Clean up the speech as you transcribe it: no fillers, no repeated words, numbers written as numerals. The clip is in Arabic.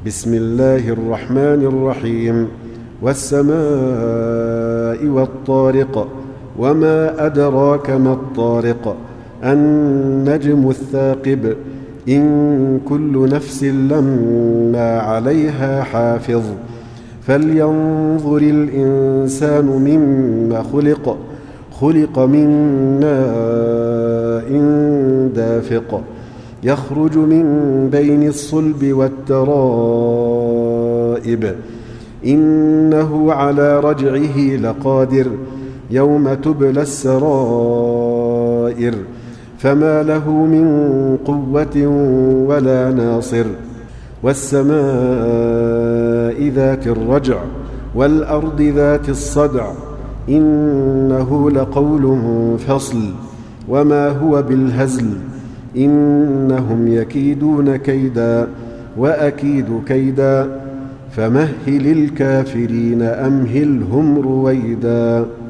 بسم الله الرحمن الرحيم. والسماء والطارق. وما أدراك ما الطارق؟ النجم الثاقب. إن كل نفس لما عليها حافظ. فلينظر الإنسان مما خلق. خلق من ماء دافق يخرج من بين الصلب والترائب. إنه على رجعه لقادر. يوم تبلى السرائر. فما له من قوة ولا ناصر. والسماء ذات الرجع والأرض ذات الصدع. إنه لقول فصل وما هو بالهزل. إنهم يكيدون كيدا وأكيد كيدا. فمهل الكافرين أمهلهم رويدا.